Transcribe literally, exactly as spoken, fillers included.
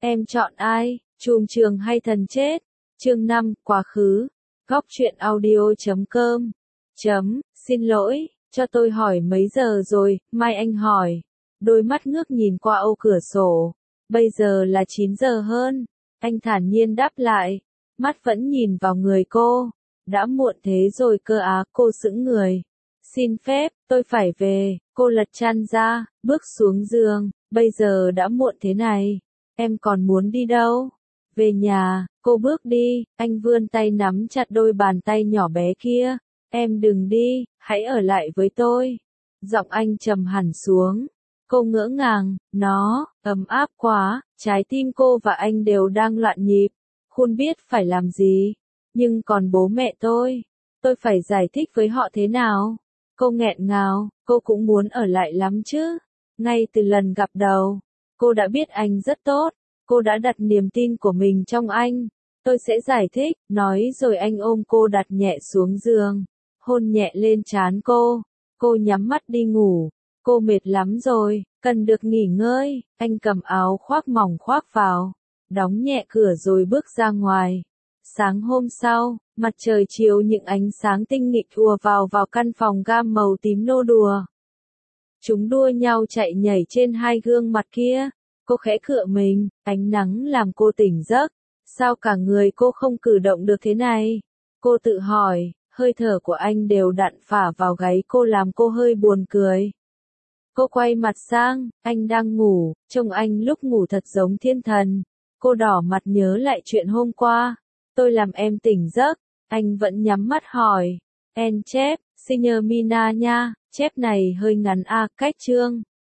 Em chọn ai, Trùm Trường hay Thần Chết? Chương năm, Quá khứ. Góc truyện audio chấm com. Chấm, xin lỗi, cho tôi hỏi mấy giờ rồi, mai anh hỏi. Đôi mắt ngước nhìn qua ô cửa sổ. Bây giờ là chín giờ hơn. Anh thản nhiên đáp lại. Mắt vẫn nhìn vào người cô. Đã muộn thế rồi cơ á, cô sững người. Xin phép, tôi phải về. Cô lật chăn ra, bước xuống giường. Bây giờ đã muộn thế này. Em còn muốn đi đâu? Về nhà, cô bước đi, anh vươn tay nắm chặt đôi bàn tay nhỏ bé kia. Em đừng đi, hãy ở lại với tôi. Giọng anh trầm hẳn xuống. Cô ngỡ ngàng, nó, ấm áp quá, trái tim cô và anh đều đang loạn nhịp. Không biết phải làm gì. Nhưng còn bố mẹ tôi, tôi phải giải thích với họ thế nào? Cô nghẹn ngào, cô cũng muốn ở lại lắm chứ. Ngay từ lần gặp đầu, cô đã biết anh rất tốt. Cô đã đặt niềm tin của mình trong anh. Tôi sẽ giải thích, nói rồi anh ôm cô đặt nhẹ xuống giường. Hôn nhẹ lên trán cô. Cô nhắm mắt đi ngủ. Cô mệt lắm rồi, cần được nghỉ ngơi. Anh cầm áo khoác mỏng khoác vào. Đóng nhẹ cửa rồi bước ra ngoài. Sáng hôm sau, mặt trời chiếu những ánh sáng tinh nghịch ùa vào vào căn phòng gam màu tím nô đùa. Chúng đua nhau chạy nhảy trên hai gương mặt kia. Cô khẽ cựa mình, ánh nắng làm cô tỉnh giấc. Sao cả người cô không cử động được thế này? Cô tự hỏi, hơi thở của anh đều đặn phả vào gáy cô làm cô hơi buồn cười. Cô quay mặt sang, anh đang ngủ, trông anh lúc ngủ thật giống thiên thần. Cô đỏ mặt nhớ lại chuyện hôm qua. Tôi làm em tỉnh giấc, anh vẫn nhắm mắt hỏi. En chép, Signorina nha, chép này hơi ngắn a, cách chương.